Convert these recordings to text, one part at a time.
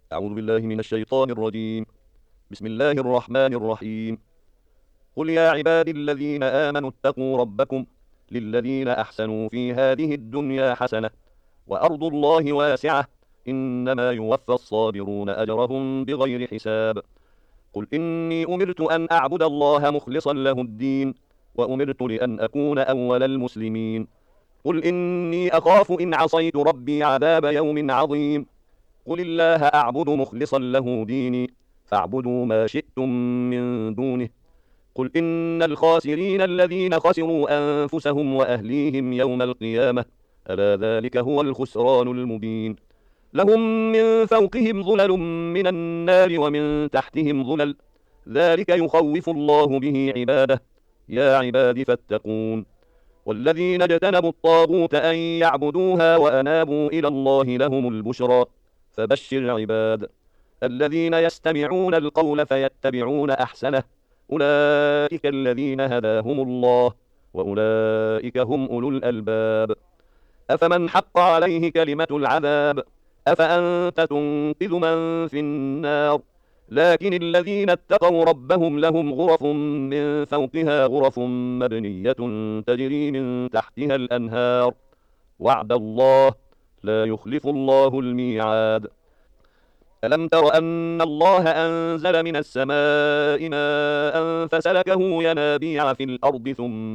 أعوذ بالله من الشيطان الرجيم. بسم الله الرحمن الرحيم. قل يا عبادي الذين آمنوا اتقوا ربكم للذين أحسنوا في هذه الدنيا حسنة وأرض الله واسعة إنما يوفى الصابرون أجرهم بغير حساب. قل إني أمرت أن أعبد الله مخلصا له الدين وأمرت لأن أكون أول المسلمين. قل إني أخاف إن عصيت ربي عذاب يوم عظيم. قل الله أعبد مخلصا له ديني فاعبدوا ما شئتم من دونه. قل إن الخاسرين الذين خسروا أنفسهم وأهليهم يوم القيامة ألا ذلك هو الخسران المبين. لهم من فوقهم ظلل من النار ومن تحتهم ظلل ذلك يخوف الله به عباده. يا عباد فاتقون. والذين اجتنبوا الطاغوت أن يعبدوها وأنابوا إلى الله لهم البشرى. فبشر عباد الذين يستمعون القول فيتبعون أحسنه أولئك الذين هداهم الله وأولئك هم أولو الألباب. أفمن حق عليه كلمة العذاب أفأنت تنقذ من في النار. لكن الذين اتقوا ربهم لهم غرف من فوقها غرف مبنية تجري من تحتها الأنهار. وعد الله لا يخلف الله الميعاد. ألم تر أن الله أنزل من السماء ماء فسلكه ينابيع في الأرض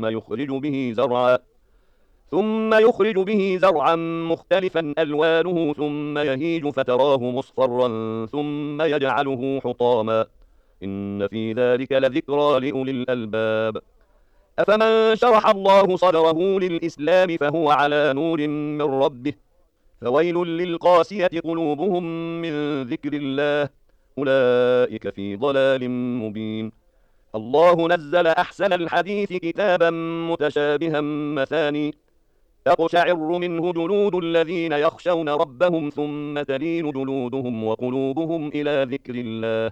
ثم يخرج به زرعا مختلفا ألوانه ثم يهيج فتراه مصفرا ثم يجعله حطاما إن في ذلك لذكرى لأولي الألباب. أفمن شرح الله صدره للإسلام فهو على نور من ربه فويل للقاسية قلوبهم من ذكر الله أولئك في ضلال مبين. الله نزل أحسن الحديث كتابا متشابها مثاني تقشعر منه جلود الذين يخشون ربهم ثم تلين جلودهم وقلوبهم إلى ذكر الله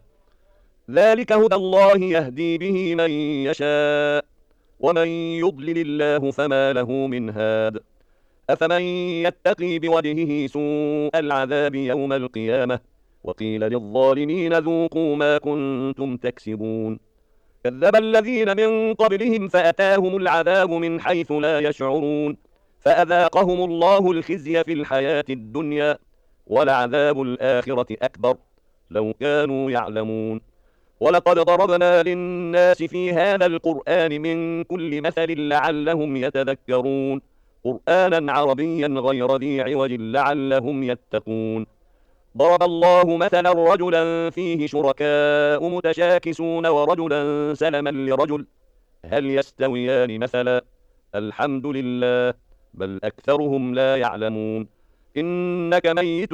ذلك هدى الله يهدي به من يشاء ومن يضلل الله فما له من هاد. أفمن يتقي بوجهه سوء العذاب يوم القيامة وقيل للظالمين ذوقوا ما كنتم تكسبون. كذب الذين من قبلهم فأتاهم العذاب من حيث لا يشعرون فأذاقهم الله الخزي في الحياة الدنيا ولعذاب الآخرة أكبر لو كانوا يعلمون. ولقد ضربنا للناس في هذا القرآن من كل مثل لعلهم يتذكرون قرآنا عربيا غير ذي عوج لعلهم يتقون. ضرب الله مثلا رجلا فيه شركاء متشاكسون ورجلا سلما لرجل هل يستويان مثلا الحمد لله بل أكثرهم لا يعلمون. إنك ميت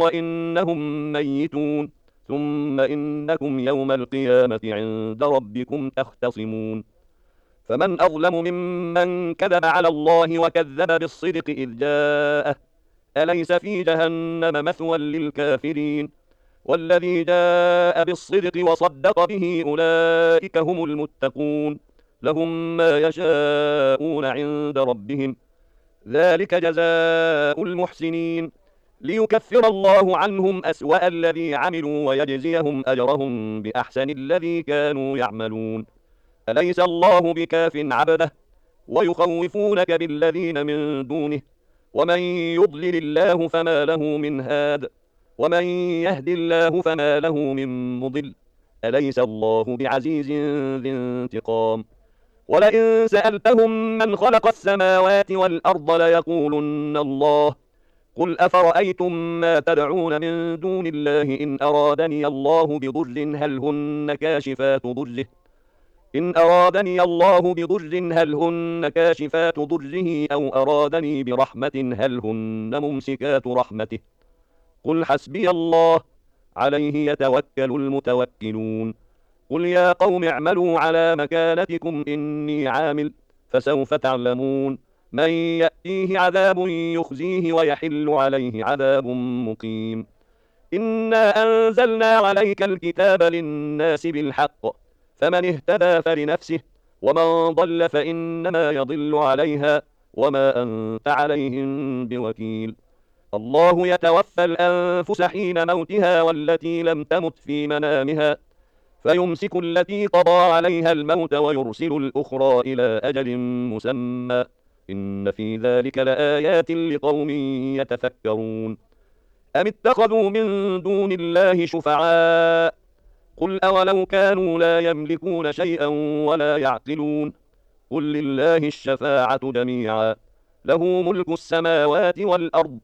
وإنهم ميتون ثم إنكم يوم القيامة عند ربكم تختصمون. فمن أظلم ممن كذب على الله وكذب بالصدق إذ جاءه أليس في جهنم مثوى للكافرين. والذي جاء بالصدق وصدق به أولئك هم المتقون لهم ما يشاءون عند ربهم ذلك جزاء المحسنين ليكفر الله عنهم أسوأ الذي عملوا ويجزيهم أجرهم بأحسن الذي كانوا يعملون. أليس الله بكاف عبده ويخوفونك بالذين من دونه ومن يضلل الله فما له من هاد ومن يهد الله فما له من مضل أليس الله بعزيز ذي انتقام. ولئن سألتهم من خلق السماوات والأرض ليقولن الله قل أفرأيتم ما تدعون من دون الله إن أرادني الله بضر هل هن كاشفات ضره أو أرادني برحمة هل هن ممسكات رحمته قل حسبي الله عليه يتوكل المتوكلون. قل يا قوم اعملوا على مكانتكم إني عامل فسوف تعلمون من يأتيه عذاب يخزيه ويحل عليه عذاب مقيم. إنا أنزلنا عليك الكتاب للناس بالحق فمن اهتدى فلنفسه ومن ضل فإنما يضل عليها وما أنت عليهم بوكيل. الله يتوفى الأنفس حين موتها والتي لم تمت في منامها فيمسك التي قضى عليها الموت ويرسل الأخرى إلى أجل مسمى إن في ذلك لآيات لقوم يتفكرون أم اتخذوا من دون الله شفعاء قل أولو كانوا لا يملكون شيئا ولا يعقلون قل لله الشفاعة جميعا له ملك السماوات والأرض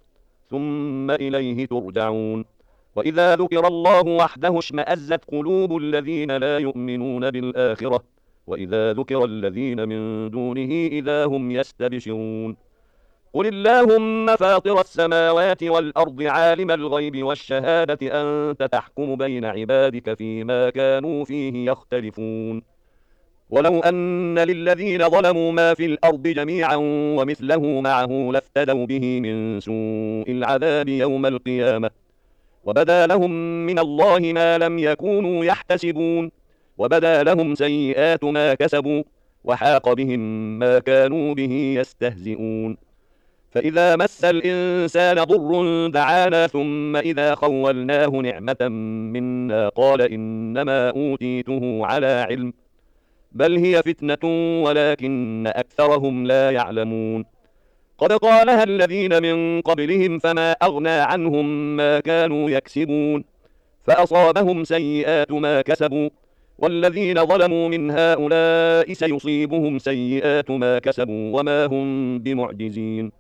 ثم إليه ترجعون وإذا ذكر الله وحده اشمأزت قلوب الذين لا يؤمنون بالآخرة وإذا ذكر الذين من دونه إذا هم يستبشرون قل اللهم فاطر السماوات والأرض عالم الغيب والشهادة أنت تحكم بين عبادك فيما كانوا فيه يختلفون ولو أن للذين ظلموا ما في الأرض جميعا ومثله معه لافتدوا به من سوء العذاب يوم القيامة وبدا لهم من الله ما لم يكونوا يحتسبون وبدا لهم سيئات ما كسبوا وحاق بهم ما كانوا به يستهزئون فإذا مس الإنسان ضر دعانا ثم إذا خولناه نعمة منا قال إنما أوتيته على علم بل هي فتنة ولكن أكثرهم لا يعلمون قد قالها الذين من قبلهم فما أغنى عنهم ما كانوا يكسبون فأصابهم سيئات ما كسبوا والذين ظلموا من هؤلاء سيصيبهم سيئات ما كسبوا وما هم بمعجزين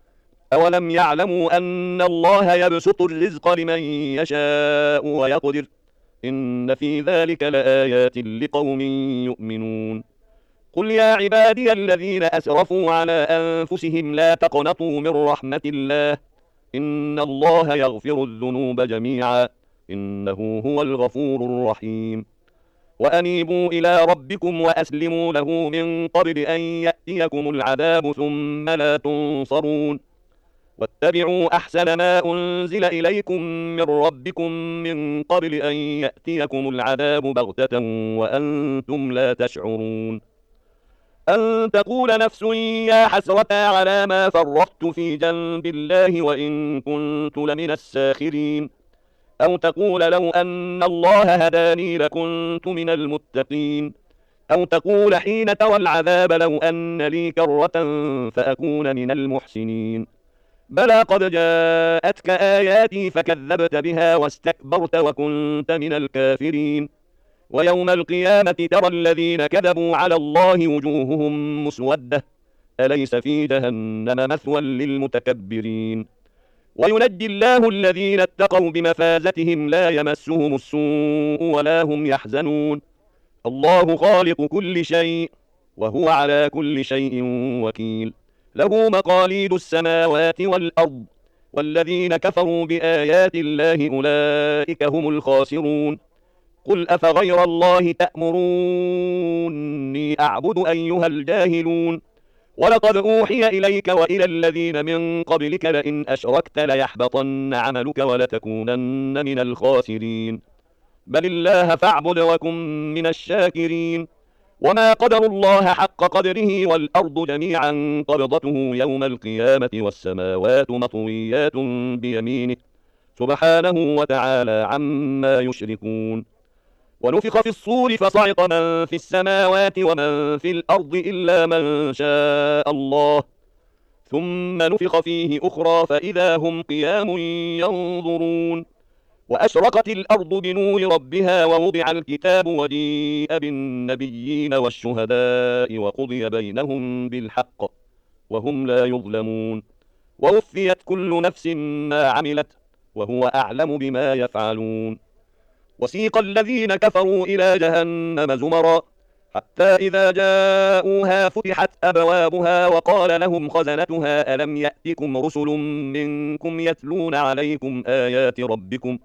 أولم يعلموا أن الله يبسط الرزق لمن يشاء ويقدر إن في ذلك لآيات لقوم يؤمنون قل يا عبادي الذين أسرفوا على أنفسهم لا تقنطوا من رحمة الله إن الله يغفر الذنوب جميعا إنه هو الغفور الرحيم وأنيبوا إلى ربكم وأسلموا له من قبل أن يأتيكم العذاب ثم لا تنصرون واتبعوا أحسن ما أنزل إليكم من ربكم من قبل أن يأتيكم العذاب بغتة وأنتم لا تشعرون أن تقول نفس يا حسرة على ما فرطت في جنب الله وإن كنت لمن الساخرين أو تقول لو أن الله هداني لكنت من المتقين أو تقول حين ترى العذاب لو أن لي كرة فأكون من المحسنين بلى قد جاءتك آياتي فكذبت بها واستكبرت وكنت من الكافرين ويوم القيامة ترى الذين كذبوا على الله وجوههم مسودة أليس في جهنم مثوى للمتكبرين وينجي الله الذين اتقوا بمفازتهم لا يمسهم السوء ولا هم يحزنون الله خالق كل شيء وهو على كل شيء وكيل له مقاليد السماوات والأرض والذين كفروا بآيات الله أولئك هم الخاسرون قل أفغير الله تأمروني أعبد أيها الجاهلون ولقد أوحي إليك وإلى الذين من قبلك لئن أشركت ليحبطن عملك ولتكونن من الخاسرين بل الله فاعبد وكن من الشاكرين وما قدر الله حق قدره والأرض جميعا قبضته يوم القيامة والسماوات مطويات بيمينه سبحانه وتعالى عما يشركون ونفخ في الصور فصعق من في السماوات ومن في الأرض إلا من شاء الله ثم نفخ فيه أخرى فإذا هم قيام ينظرون وأشرقت الأرض بنور ربها ووضع الكتاب وجيء بالنبيين والشهداء وقضي بينهم بالحق وهم لا يظلمون ووفيت كل نفس ما عملت وهو أعلم بما يفعلون وسيق الذين كفروا إلى جهنم زمرا حتى إذا جاءوها فتحت أبوابها وقال لهم خزنتها ألم يأتكم رسل منكم يتلون عليكم آيات ربكم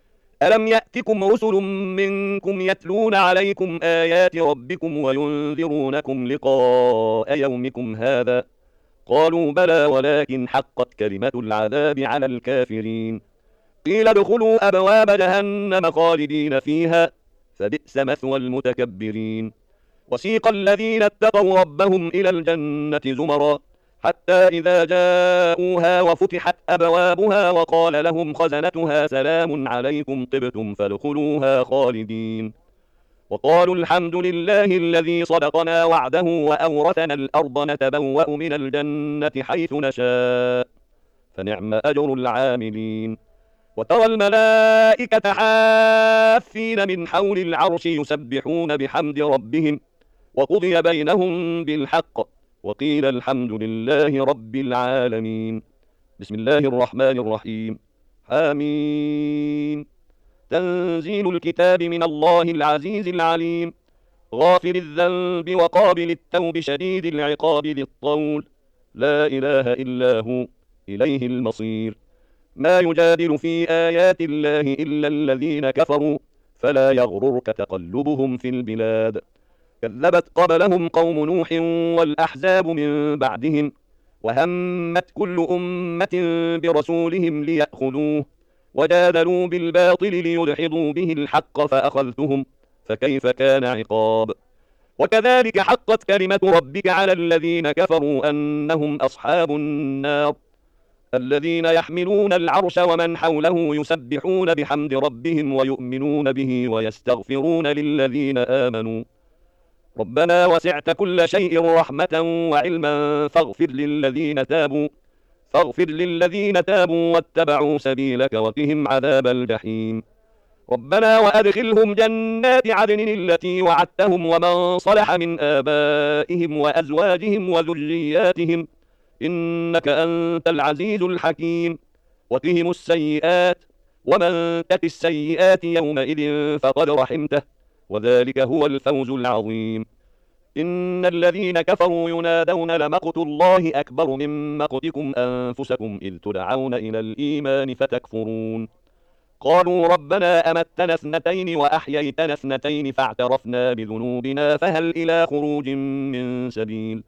وينذرونكم لقاء يومكم هذا قالوا بلى ولكن حقت كلمة العذاب على الكافرين قيل ادخلوا أبواب جهنم خالدين فيها فبئس مثوى المتكبرين وسيق الذين اتقوا ربهم إلى الجنة زمرا حتى إذا جاءوها وفتحت أبوابها وقال لهم خزنتها سلام عليكم طبتم فادخلوها خالدين وقالوا الحمد لله الذي صدقنا وعده وأورثنا الأرض نتبوأ من الجنة حيث نشاء فنعم أجر العاملين وترى الملائكة حافين من حول العرش يسبحون بحمد ربهم وقضي بينهم بالحق وقيل الحمد لله رب العالمين. بسم الله الرحمن الرحيم. حميم. تنزيل الكتاب من الله العزيز العليم غافر الذنب وقابل التوب شديد العقاب ذي الطول لا إله إلا هو إليه المصير. ما يجادل في آيات الله إلا الذين كفروا فلا يغررك تقلبهم في البلاد. كذبت قبلهم قوم نوح والأحزاب من بعدهم وهمت كل أمة برسولهم ليأخذوه وجادلوا بالباطل ليدحضوا به الحق فأخذتهم فكيف كان عقاب. وكذلك حقت كلمة ربك على الذين كفروا أنهم أصحاب النار. الذين يحملون العرش ومن حوله يسبحون بحمد ربهم ويؤمنون به ويستغفرون للذين آمنوا ربنا وسعت كل شيء رحمة وعلما فاغفر للذين تابوا واتبعوا سبيلك وقهم عذاب الجحيم. ربنا وأدخلهم جنات عدن التي وعدتهم ومن صلح من آبائهم وأزواجهم وذرياتهم إنك أنت العزيز الحكيم. وقهم السيئات ومن تك السيئات يومئذ فقد رحمته وذلك هو الفوز العظيم. إن الذين كفروا ينادون لمقت الله أكبر من مقتكم أنفسكم إذ تدعون إلى الإيمان فتكفرون. قالوا ربنا أمتنا اثنتين وأحييتنا اثنتين فاعترفنا بذنوبنا فهل إلى خروج من سبيل.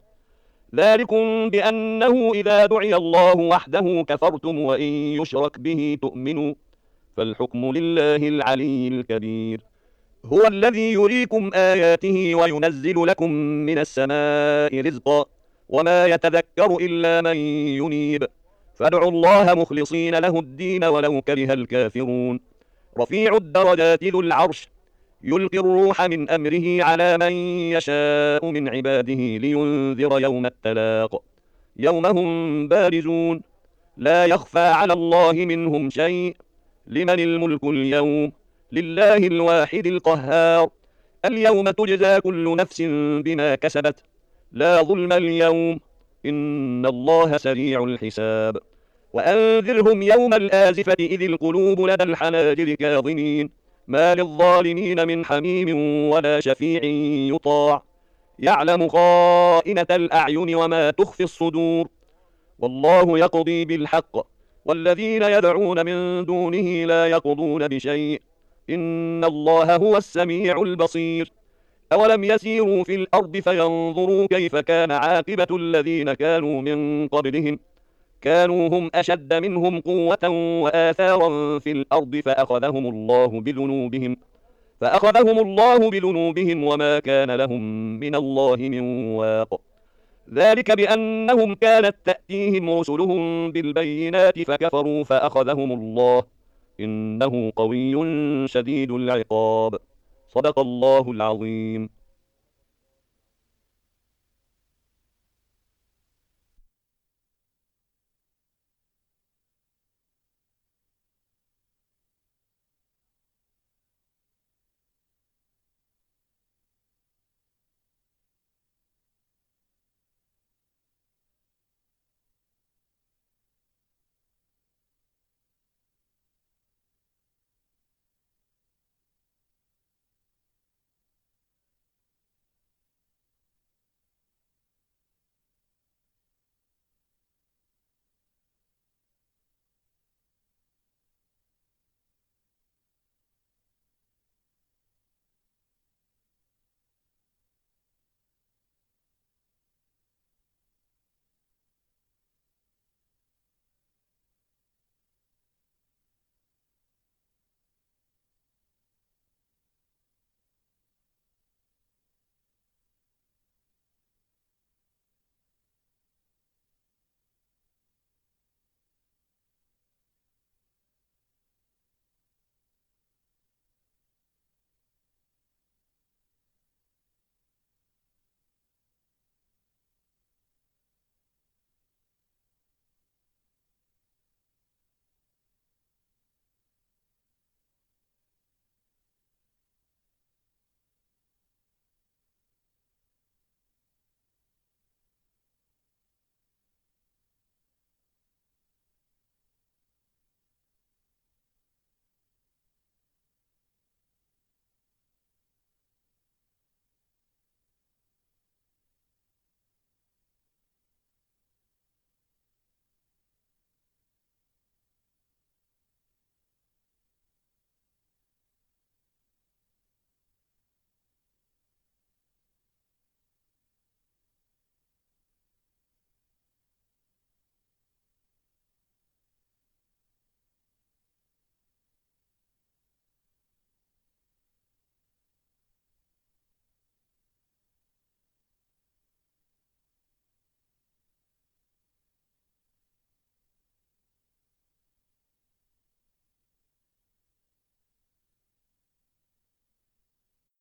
ذلكم بأنه إذا دعي الله وحده كفرتم وإن يشرك به تؤمنوا فالحكم لله العلي الكبير. هو الذي يريكم آياته وينزل لكم من السماء رزقا وما يتذكر إلا من ينيب فادعوا الله مخلصين له الدين ولو كره الكافرون. رفيع الدرجات ذو العرش يلقي الروح من أمره على من يشاء من عباده لينذر يوم التلاق يوم هم بارزون لا يخفى على الله منهم شيء. لمن الملك اليوم لله الواحد القهار. اليوم تجزى كل نفس بما كسبت لا ظلم اليوم إن الله سريع الحساب. وأنذرهم يوم الآزفة إذ القلوب لدى الحناجر كاظمين ما للظالمين من حميم ولا شفيع يطاع يعلم خائنة الأعين وما تخفي الصدور. والله يقضي بالحق والذين يدعون من دونه لا يقضون بشيء إن الله هو السميع البصير. أولم يسيروا في الأرض فينظروا كيف كان عاقبة الذين كانوا من قبلهم كانوا هم أشد منهم قوة وآثارا في الأرض فأخذهم الله بذنوبهم وما كان لهم من الله من واق. ذلك بأنهم كانت تأتيهم رسلهم بالبينات فكفروا فأخذهم الله إنه قوي شديد العقاب. صدق الله العظيم.